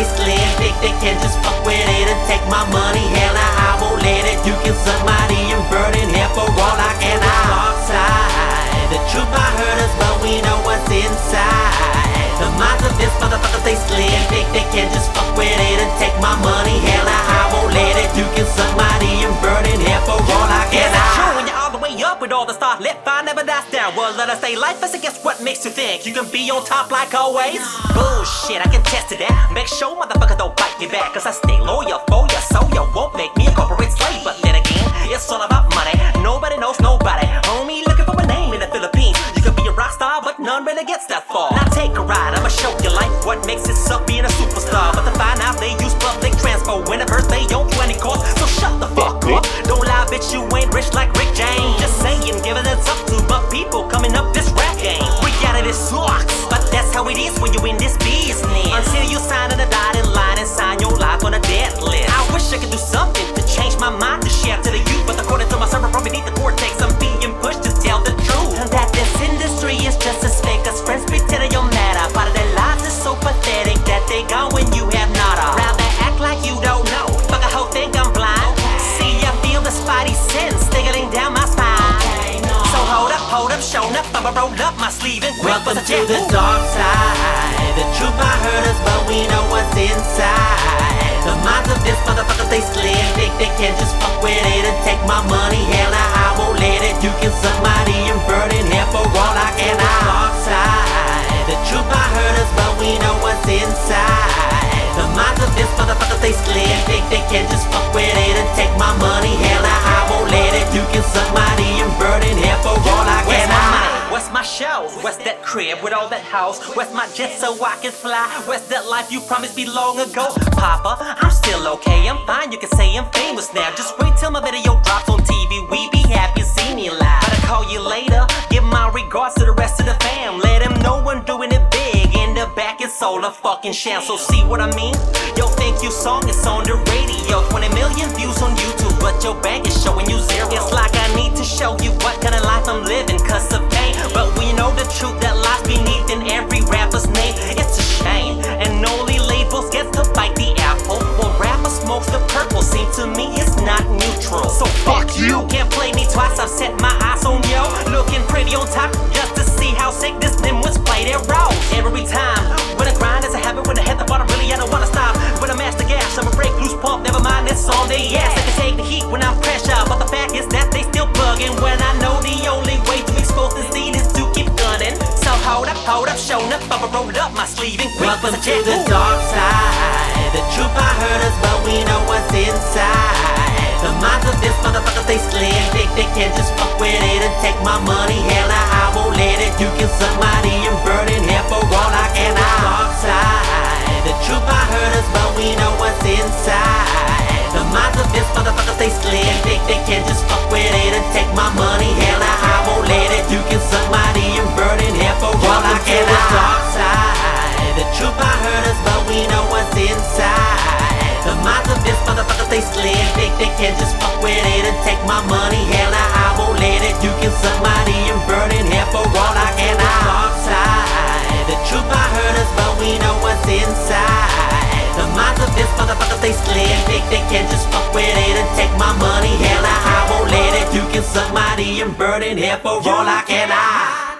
they slim. They can just fuck with it and take my money. Hell, I won't let it. You can suck my D and burn in hell for all I can. Dark side, the truth might hurt us, but we know what's inside. The minds of this motherfucker, they slim. They can just fuck with it and take my money. Hell, I won't let it. You can suck my D and burn in hell for all I can. Up with all the stars, let fire never dies down. Well, let us stay lifeless, and guess what makes you think you can be on top like always? Bullshit, I can test to that. Make sure motherfuckers don't bite me back, cause I stay loyal for ya, so you won't make me a corporate slave. But then again, it's all about money. Nobody knows nobody. Homie looking for a name in the Philippines. You could be a rock star, but none really gets that far. Now take a ride, I'ma show you life, what makes it suck being a superstar. But to find out they use public transport when a birthday on 20 course. So shut the fuck up. Don't lie, bitch, you ain't rich like Rick James. Just saying, giving it up to my people coming up this rap game. Reality sucks, but that's how it is when you in this business. Until you sign on the dotted line and sign your life on a dead list. I wish I could do something to change my mind to share to the youth, but according to my server, probably need the cortex. I'm being pushed to tell the truth, and that this industry is just as fake as friends pretending you're matter. Part of their lives is so pathetic that they gone when you have nada. Rather act like you don't know. Fuck a hoe, think I'm blind. See, I feel the spidey sense tickling down my spine. Hold up, shown up, I'ma roll up my sleeve and welcome to the dark side. The truth might hurt us, but we know what's inside. The minds of this motherfucker, they slim. They can just fuck with it and take my money. Hell, I won't let it. You can suck my D and burn in hell for all I can. Dark side. The truth might hurt us, but we know what's inside. The minds of this motherfucker, they slim. They can just fuck with it and take my money. Hell, I won't let it. You can suck my D and burn in hell for all I can. Where's my show? Where's that crib with all that house? Where's my jet so I can fly? Where's that life you promised me long ago? Papa, I'm still okay, I'm fine, you can say I'm famous now. Just wait till my video drops on TV, we be happy to see me live. But I call you later, give my regards to the rest of the fam. Let them know I'm doing it big, in the back it's all a fucking sham. So see what I mean? Yo, thank you song, it's on the radio. 20 million views on YouTube, but your bank is showing you zero. It's like I need to show you what kind of life I'm living, cause of pain. But we know the truth that lies beneath in every rapper's name. It's a shame, and only labels get to bite the apple. While rapper smokes the purple, seem to me it's not neutral. So fuck you, can't play me twice, I've set my eyes on yo. Looking pretty on top, just to see how sick this nimwits play their role. Every time, when I grind is a habit, when I hit the bottom, really I don't wanna stop. When I mash the gas, I'ma break loose pump, never mind, that's on their ass. I can take the heat when I'm pressure, but the fact is that they still bugging. When I know the only way to expose this seed is to keep gunning. So hold up, shown up, I'ma roll up my sleeve and welcome to the dark side. The truth might hurt us, but we know what's inside. The minds of this motherfucker, they slim. They can just fuck with it and take my money. Hell, I won't let it. You can suck my D and burn in hell for all I can. Dark side. The truth might hurt us, but we know what's inside. The minds of this motherfucker, they slim. They can just fuck with it and take my money. Hell, I won't let it. You can suck my D and burn in hell for all I can. Dark side. The truth might hurt us, but we know what's inside. The minds of this motherfucker, they slim. They can just fuck with it and take my money. Hell, I won't let it. You can suck my D and burn in hell for all I can. Dark side. The truth might hurt us, but we know what's inside. The minds of this motherfucker, they slim. They can just fuck with it and take my money. Hell, I won't let it. You can suck my D and burn in hell for all I can.